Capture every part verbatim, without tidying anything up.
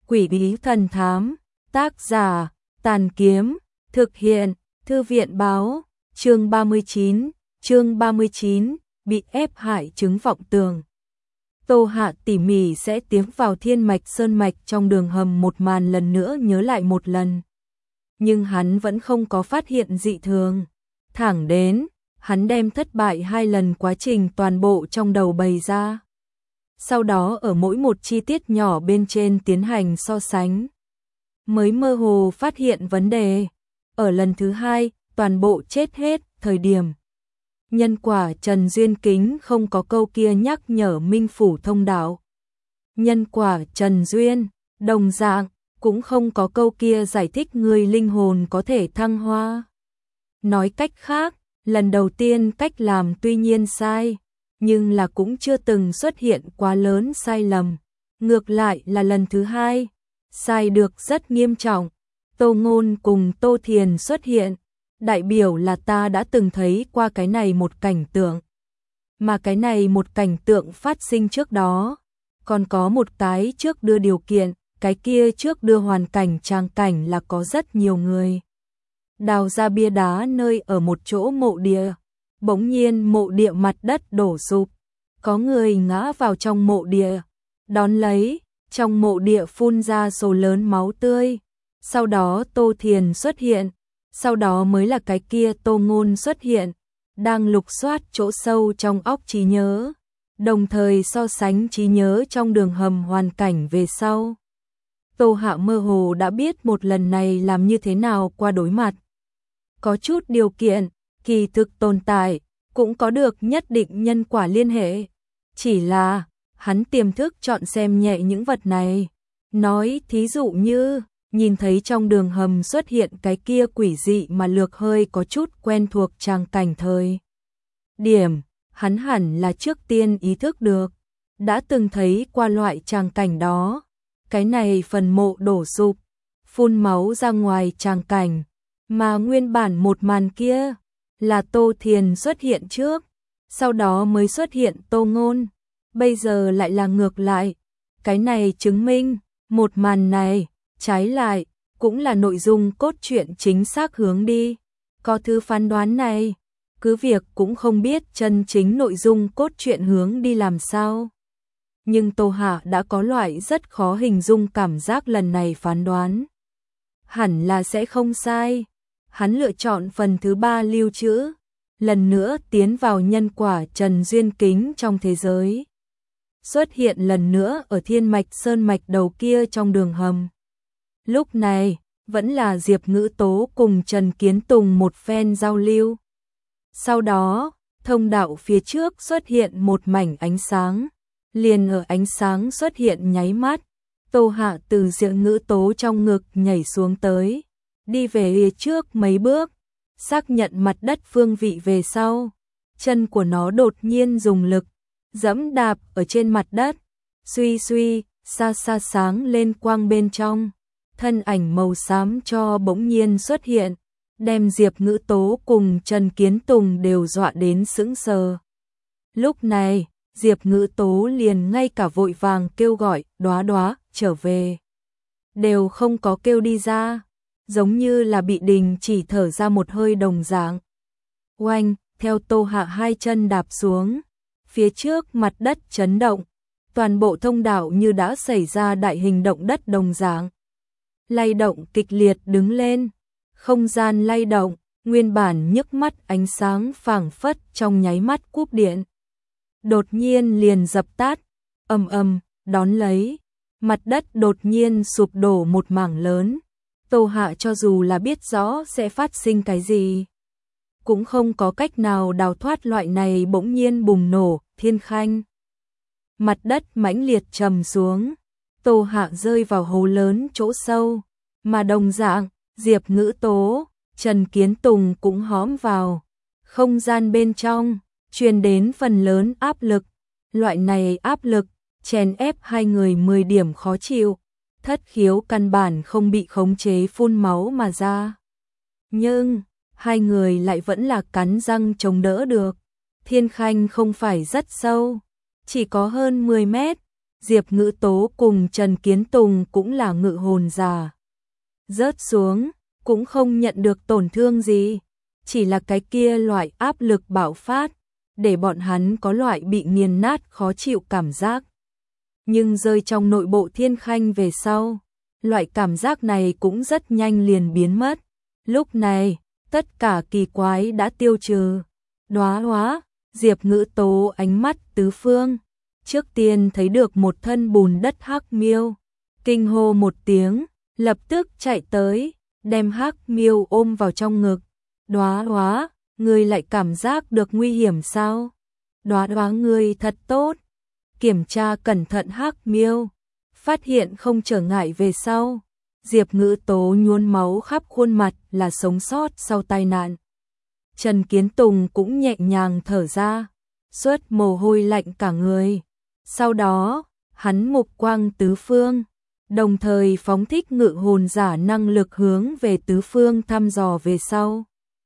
Quỷ bí thần thám, tác giả, Tàn Kiếm, thực hiện, Thư viện báo, chương ba mươi chín, chương ba mươi chín, bị ép hại chứng vọng tường. Tô Hạ tỉ mỉ sẽ tiến vào thiên mạch sơn mạch trong đường hầm một màn lần nữa nhớ lại một lần. Nhưng hắn vẫn không có phát hiện dị thường. Thẳng đến, hắn đem thất bại hai lần quá trình toàn bộ trong đầu bày ra. Sau đó ở mỗi một chi tiết nhỏ bên trên tiến hành so sánh. Mới mơ hồ phát hiện vấn đề. Ở lần thứ hai, toàn bộ chết hết, thời điểm. Nhân quả Trần Duyên Kính không có câu kia nhắc nhở Minh Phủ thông đạo. Nhân quả Trần Duyên, đồng dạng, cũng không có câu kia giải thích người linh hồn có thể thăng hoa. Nói cách khác, lần đầu tiên cách làm tuy nhiên sai, nhưng là cũng chưa từng xuất hiện quá lớn sai lầm. Ngược lại là lần thứ hai, sai được rất nghiêm trọng. Tô Ngôn cùng Tô Thiền xuất hiện, đại biểu là ta đã từng thấy qua cái này một cảnh tượng. Mà cái này một cảnh tượng phát sinh trước đó, còn có một cái trước đưa điều kiện, cái kia trước đưa hoàn cảnh trang cảnh là có rất nhiều người. Đào ra bia đá nơi ở một chỗ mộ địa, bỗng nhiên mộ địa mặt đất đổ sụp, có người ngã vào trong mộ địa, đón lấy, trong mộ địa phun ra số lớn máu tươi. Sau đó Tô Thiền xuất hiện, sau đó mới là cái kia Tô Ngôn xuất hiện, đang lục soát chỗ sâu trong óc trí nhớ, đồng thời so sánh trí nhớ trong đường hầm hoàn cảnh về sau. Tô Hạ mơ hồ đã biết một lần này làm như thế nào qua đối mặt. Có chút điều kiện, kỳ thực tồn tại, cũng có được nhất định nhân quả liên hệ. Chỉ là, hắn tiềm thức chọn xem nhẹ những vật này. Nói thí dụ như, nhìn thấy trong đường hầm xuất hiện cái kia quỷ dị mà lược hơi có chút quen thuộc tràng cảnh thời. Điểm, hắn hẳn là trước tiên ý thức được, đã từng thấy qua loại tràng cảnh đó. Cái này phần mộ đổ sụp, phun máu ra ngoài tràng cảnh, mà nguyên bản một màn kia là Tô Thiền xuất hiện trước, sau đó mới xuất hiện Tô Ngôn, bây giờ lại là ngược lại. Cái này chứng minh, một màn này, trái lại, cũng là nội dung cốt truyện chính xác hướng đi. Có thứ phán đoán này, cứ việc cũng không biết chân chính nội dung cốt truyện hướng đi làm sao. Nhưng Tô Hạ đã có loại rất khó hình dung cảm giác lần này phán đoán. Hẳn là sẽ không sai. Hắn lựa chọn phần thứ ba lưu trữ, lần nữa tiến vào nhân quả Trần Duyên Kính trong thế giới. Xuất hiện lần nữa ở thiên mạch sơn mạch đầu kia trong đường hầm. Lúc này, vẫn là Diệp Ngữ Tố cùng Trần Kiến Tùng một phen giao lưu. Sau đó, thông đạo phía trước xuất hiện một mảnh ánh sáng. Liền ở ánh sáng xuất hiện nháy mắt, Tô Hạ từ Diệp Ngữ Tố trong ngực nhảy xuống tới, đi về phía trước mấy bước, xác nhận mặt đất phương vị về sau. Chân của nó đột nhiên dùng lực, giẫm đạp ở trên mặt đất, suy suy, xa xa sáng lên quang bên trong. Thân ảnh màu xám cho bỗng nhiên xuất hiện, đem Diệp Ngữ Tố cùng Trần Kiến Tùng đều dọa đến sững sờ. Lúc này, Diệp Ngữ Tố liền ngay cả vội vàng kêu gọi, Đóa Đóa, trở về. Đều không có kêu đi ra, giống như là bị đình chỉ thở ra một hơi đồng dạng. Oanh, theo Tô Hạ hai chân đạp xuống, phía trước mặt đất chấn động, toàn bộ thông đạo như đã xảy ra đại hình động đất đồng dạng. Lay động kịch liệt đứng lên, không gian lay động, nguyên bản nhức mắt ánh sáng phảng phất trong nháy mắt cúp điện. Đột nhiên liền dập tắt, ầm ầm, đón lấy, mặt đất đột nhiên sụp đổ một mảng lớn. Tô Hạ cho dù là biết rõ sẽ phát sinh cái gì, cũng không có cách nào đào thoát loại này bỗng nhiên bùng nổ, thiên khanh. Mặt đất mãnh liệt trầm xuống, Tô Hạ rơi vào hố lớn chỗ sâu, mà đồng dạng, Diệp Ngữ Tố, Trần Kiến Tùng cũng hóm vào. Không gian bên trong, truyền đến phần lớn áp lực, loại này áp lực, chèn ép hai người mười điểm khó chịu, thất khiếu căn bản không bị khống chế phun máu mà ra. Nhưng, hai người lại vẫn là cắn răng chống đỡ được. Thiên khanh không phải rất sâu, chỉ có hơn mười mét, Diệp Ngữ Tố cùng Trần Kiến Tùng cũng là ngự hồn giả. Rớt xuống, cũng không nhận được tổn thương gì. Chỉ là cái kia loại áp lực bạo phát, để bọn hắn có loại bị nghiền nát khó chịu cảm giác. Nhưng rơi trong nội bộ Thiên Khanh về sau, loại cảm giác này cũng rất nhanh liền biến mất. Lúc này, tất cả kỳ quái đã tiêu trừ. Đóa hóa, Diệp Ngữ Tố ánh mắt tứ phương. Trước tiên thấy được một thân bùn đất hắc miêu. Kinh hô một tiếng, lập tức chạy tới, đem hắc miêu ôm vào trong ngực. Đóa hóa, ngươi lại cảm giác được nguy hiểm sao? Đóa hóa ngươi thật tốt. Kiểm tra cẩn thận hắc miêu, phát hiện không trở ngại về sau. Diệp Ngữ Tố nhuốm máu khắp khuôn mặt là sống sót sau tai nạn. Trần Kiến Tùng cũng nhẹ nhàng thở ra, suốt mồ hôi lạnh cả người. Sau đó, hắn mục quang tứ phương, đồng thời phóng thích ngự hồn giả năng lực hướng về tứ phương thăm dò về sau.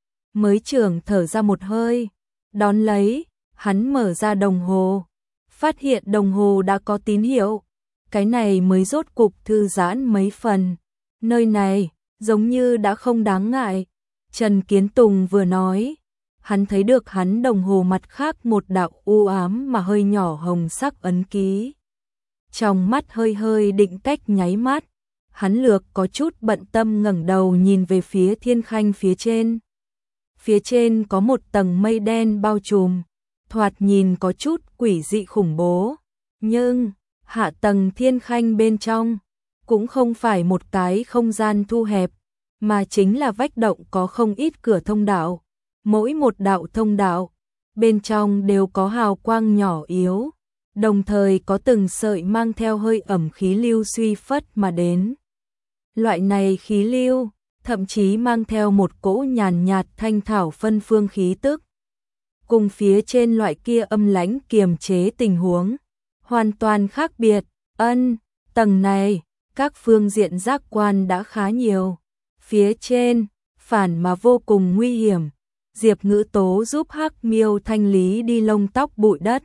Mới trưởng thở ra một hơi, đón lấy, hắn mở ra đồng hồ, phát hiện đồng hồ đã có tín hiệu. Cái này mới rốt cục thư giãn mấy phần. Nơi này, giống như đã không đáng ngại. Trần Kiến Tùng vừa nói, hắn thấy được hắn đồng hồ mặt khác một đạo u ám mà hơi nhỏ hồng sắc ấn ký. Trong mắt hơi hơi định cách nháy mắt, hắn lược có chút bận tâm ngẩng đầu nhìn về phía Thiên Khanh phía trên. Phía trên có một tầng mây đen bao trùm, thoạt nhìn có chút quỷ dị khủng bố. Nhưng, hạ tầng Thiên Khanh bên trong, cũng không phải một cái không gian thu hẹp, mà chính là vách động có không ít cửa thông đạo. Mỗi một đạo thông đạo, bên trong đều có hào quang nhỏ yếu, đồng thời có từng sợi mang theo hơi ẩm khí lưu suy phất mà đến. Loại này khí lưu, thậm chí mang theo một cỗ nhàn nhạt thanh thảo phân phương khí tức. Cùng phía trên loại kia âm lãnh kiềm chế tình huống, hoàn toàn khác biệt. Ân, tầng này, các phương diện giác quan đã khá nhiều. Phía trên, phản mà vô cùng nguy hiểm. Diệp Ngữ Tố giúp hắc miêu thanh lý đi lông tóc bụi đất.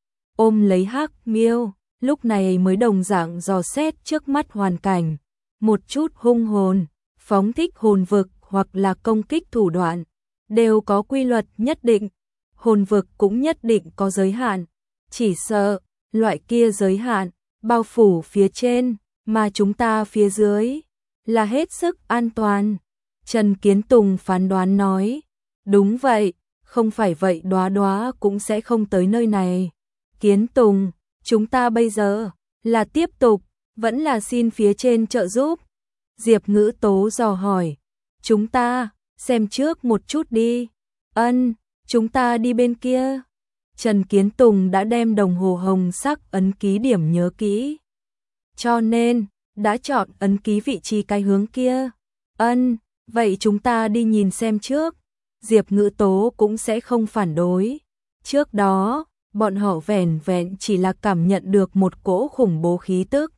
Ôm lấy hắc miêu, lúc này mới đồng dạng dò xét trước mắt hoàn cảnh. Một chút hung hồn, phóng thích hồn vực hoặc là công kích thủ đoạn, đều có quy luật nhất định. Hồn vực cũng nhất định có giới hạn. Chỉ sợ, loại kia giới hạn, bao phủ phía trên, mà chúng ta phía dưới, là hết sức an toàn. Trần Kiến Tùng phán đoán nói, đúng vậy, không phải vậy Đóa Đóa cũng sẽ không tới nơi này. Kiến Tùng, chúng ta bây giờ, là tiếp tục, vẫn là xin phía trên trợ giúp. Diệp Ngữ Tố dò hỏi, chúng ta, xem trước một chút đi. Ân, chúng ta đi bên kia. Trần Kiến Tùng đã đem đồng hồ hồng sắc ấn ký điểm nhớ kỹ. Cho nên, đã chọn ấn ký vị trí cái hướng kia. Ân, vậy chúng ta đi nhìn xem trước. Diệp Ngữ Tố cũng sẽ không phản đối. Trước đó, bọn họ vẻn vẹn chỉ là cảm nhận được một cỗ khủng bố khí tức.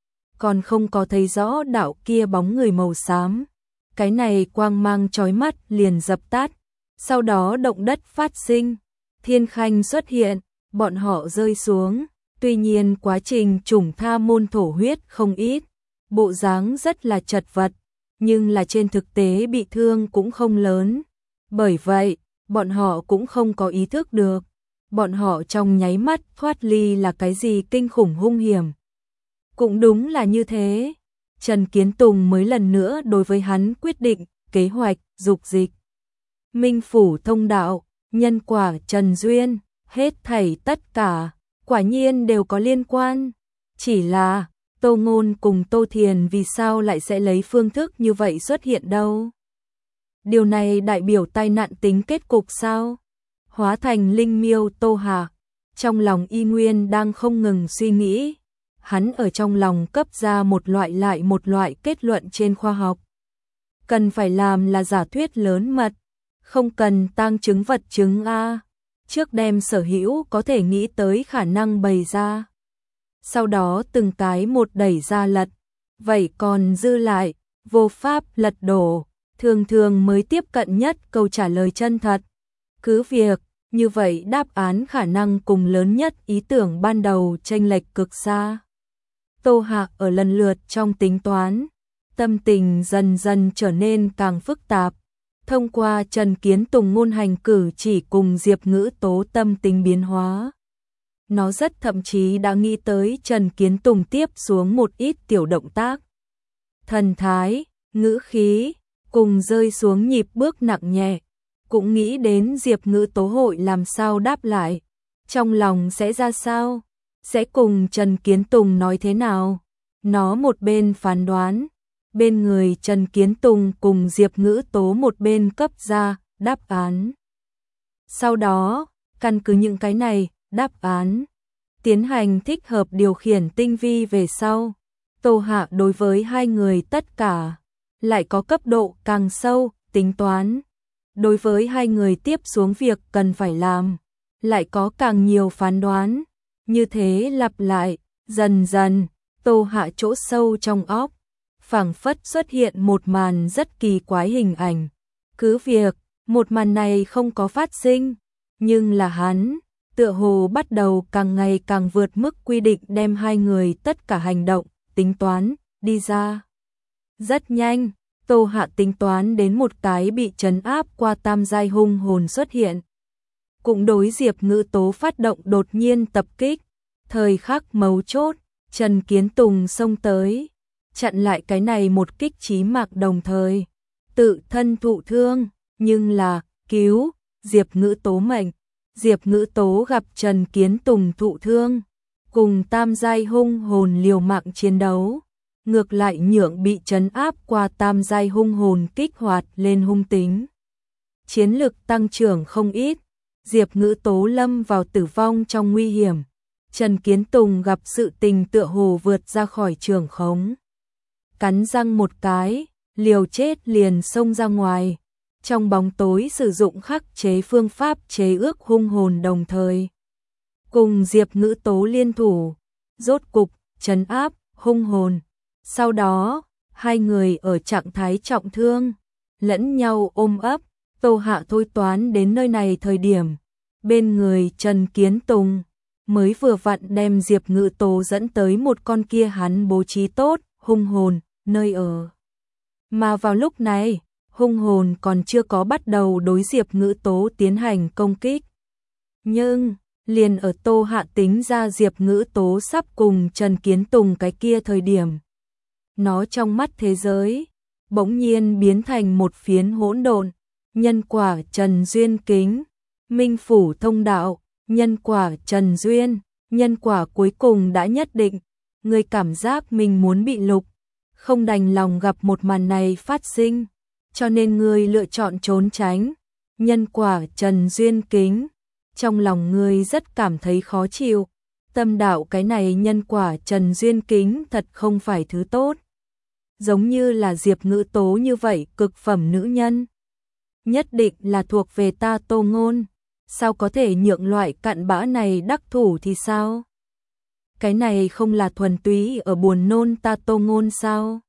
Còn không có thấy rõ đạo kia bóng người màu xám. Cái này quang mang chói mắt liền dập tắt. Sau đó động đất phát sinh. Thiên Khanh xuất hiện, bọn họ rơi xuống. Tuy nhiên quá trình trùng tha môn thổ huyết không ít. Bộ dáng rất là chật vật. Nhưng là trên thực tế bị thương cũng không lớn. Bởi vậy, bọn họ cũng không có ý thức được. Bọn họ trong nháy mắt thoát ly là cái gì kinh khủng hung hiểm. Cũng đúng là như thế. Trần Kiến Tùng mới lần nữa đối với hắn quyết định, kế hoạch, dục dịch. Minh phủ thông đạo, nhân quả Trần Duyên, hết thảy tất cả, quả nhiên đều có liên quan. Chỉ là, Tô Ngôn cùng Tô Thiền vì sao lại sẽ lấy phương thức như vậy xuất hiện đâu? Điều này đại biểu tai nạn tính kết cục sao? Hóa thành linh miêu Tô Hà, trong lòng y nguyên đang không ngừng suy nghĩ. Hắn ở trong lòng cấp ra một loại lại một loại kết luận trên khoa học. Cần phải làm là giả thuyết lớn mật, không cần tang chứng vật chứng A. Trước đem sở hữu có thể nghĩ tới khả năng bày ra. Sau đó từng cái một đẩy ra lật. Vậy còn dư lại, vô pháp lật đổ, thường thường mới tiếp cận nhất câu trả lời chân thật. Cứ việc, như vậy đáp án khả năng cùng lớn nhất ý tưởng ban đầu chênh lệch cực xa. Tô Hạ ở lần lượt trong tính toán, tâm tình dần dần trở nên càng phức tạp. Thông qua Trần Kiến Tùng ngôn hành cử chỉ cùng Diệp Ngữ Tố tâm tính biến hóa. Nó rất thậm chí đã nghĩ tới Trần Kiến Tùng tiếp xuống một ít tiểu động tác. Thần thái, ngữ khí, cùng rơi xuống nhịp bước nặng nhẹ. Cũng nghĩ đến Diệp Ngữ Tố hội làm sao đáp lại. Trong lòng sẽ ra sao? Sẽ cùng Trần Kiến Tùng nói thế nào? Nó một bên phán đoán. Bên người Trần Kiến Tùng cùng Diệp Ngữ Tố một bên cấp ra đáp án. Sau đó, căn cứ những cái này, đáp án, tiến hành thích hợp điều khiển tinh vi về sau. Tô Hạ đối với hai người tất cả, lại có cấp độ càng sâu, tính toán. Đối với hai người tiếp xuống việc cần phải làm, lại có càng nhiều phán đoán. Như thế lặp lại, dần dần, Tô Hạ chỗ sâu trong óc. Phảng phất xuất hiện một màn rất kỳ quái hình ảnh. Cứ việc, một màn này không có phát sinh, nhưng là hắn, tựa hồ bắt đầu càng ngày càng vượt mức quy định đem hai người tất cả hành động, tính toán, đi ra. Rất nhanh, Tô Hạ tính toán đến một cái bị trấn áp qua tam giai hung hồn xuất hiện. Cũng đối Diệp Ngữ Tố phát động đột nhiên tập kích. Thời khắc mấu chốt, Trần Kiến Tùng xông tới. Chặn lại cái này một kích chí mạng đồng thời, tự thân thụ thương, nhưng là, cứu, Diệp Ngữ Tố mệnh. Diệp Ngữ Tố gặp Trần Kiến Tùng thụ thương, cùng tam giai hung hồn liều mạng chiến đấu, ngược lại nhượng bị trấn áp qua tam giai hung hồn kích hoạt lên hung tính. Chiến lực tăng trưởng không ít, Diệp Ngữ Tố lâm vào tử vong trong nguy hiểm. Trần Kiến Tùng gặp sự tình tựa hồ vượt ra khỏi trường khống. Cắn răng một cái, liều chết liền xông ra ngoài. Trong bóng tối sử dụng khắc chế phương pháp chế ước hung hồn đồng thời. Cùng Diệp Ngữ Tố liên thủ, rốt cục, trấn áp, hung hồn. Sau đó, hai người ở trạng thái trọng thương, lẫn nhau ôm ấp. Tô Hạ thôi toán đến nơi này thời điểm, bên người Trần Kiến Tùng mới vừa vặn đem Diệp Ngữ Tố dẫn tới một con kia hắn bố trí tốt, hung hồn, nơi ở. Mà vào lúc này, hung hồn còn chưa có bắt đầu đối Diệp Ngữ Tố tiến hành công kích. Nhưng, liền ở Tô Hạ tính ra Diệp Ngữ Tố sắp cùng Trần Kiến Tùng cái kia thời điểm. Nó trong mắt thế giới, bỗng nhiên biến thành một phiến hỗn độn. Nhân quả Trần Duyên Kính, Minh Phủ Thông Đạo, nhân quả Trần Duyên, nhân quả cuối cùng đã nhất định. Người cảm giác mình muốn bị lục, không đành lòng gặp một màn này phát sinh, cho nên người lựa chọn trốn tránh. Nhân quả Trần Duyên Kính, trong lòng người rất cảm thấy khó chịu. Tâm đạo cái này nhân quả Trần Duyên Kính thật không phải thứ tốt. Giống như là Diệp Ngữ Tố như vậy cực phẩm nữ nhân. Nhất định là thuộc về ta Tô Ngôn. Sao có thể nhượng loại cặn bã này đắc thủ thì sao? Cái này không là thuần túy ở buồn nôn ta Tô Ngôn sao?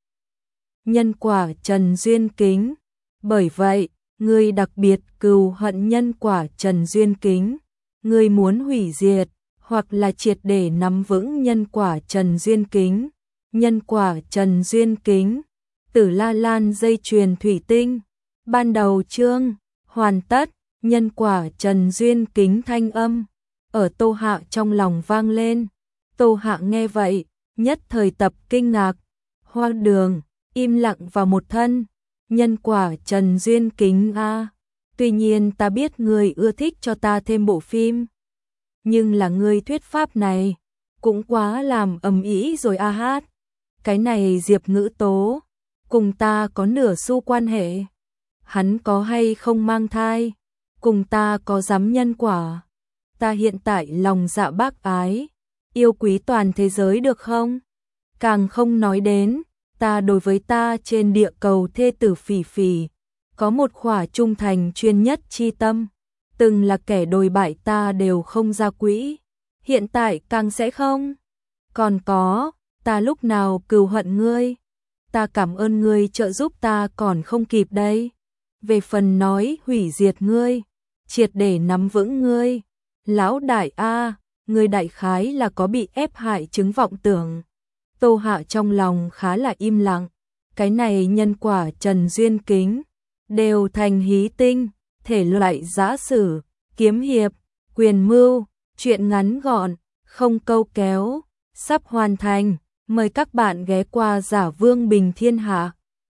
Nhân quả Trần Duyên Kính. Bởi vậy, ngươi đặc biệt cừu hận nhân quả Trần Duyên Kính. Ngươi muốn hủy diệt, hoặc là triệt để nắm vững nhân quả Trần Duyên Kính. Nhân quả Trần Duyên Kính. Tử La Lan dây chuyền thủy tinh. Ban đầu chương, hoàn tất. Nhân quả Trần Duyên Kính thanh âm ở Tô Hạ trong lòng vang lên. Tô Hạ nghe vậy, nhất thời tập kinh ngạc. Hoa Đường im lặng vào một thân. Nhân quả Trần Duyên Kính a. Tuy nhiên ta biết người ưa thích cho ta thêm bộ phim, nhưng là người thuyết pháp này cũng quá làm ầm ĩ rồi a hát. Cái này Diệp Ngữ Tố cùng ta có nửa xu quan hệ. Hắn có hay không mang thai, cùng ta có dám nhân quả. Ta hiện tại lòng dạ bác ái, yêu quý toàn thế giới được không? Càng không nói đến, ta đối với ta trên địa cầu thê tử Phỉ Phỉ, có một khỏa trung thành chuyên nhất chi tâm. Từng là kẻ đồi bại ta đều không ra quỹ, hiện tại càng sẽ không. Còn có, ta lúc nào cừu hận ngươi, ta cảm ơn ngươi trợ giúp ta còn không kịp đây. Về phần nói hủy diệt ngươi, triệt để nắm vững ngươi. Lão đại a, ngươi đại khái là có bị ép hại chứng vọng tưởng. Tô Hạ trong lòng khá là im lặng, cái này nhân quả Trần Duyên Kính đều thành hí tinh, thể loại giã sử, kiếm hiệp, quyền mưu, truyện ngắn gọn, không câu kéo, sắp hoàn thành, mời các bạn ghé qua Giả Vương Bình Thiên Hạ.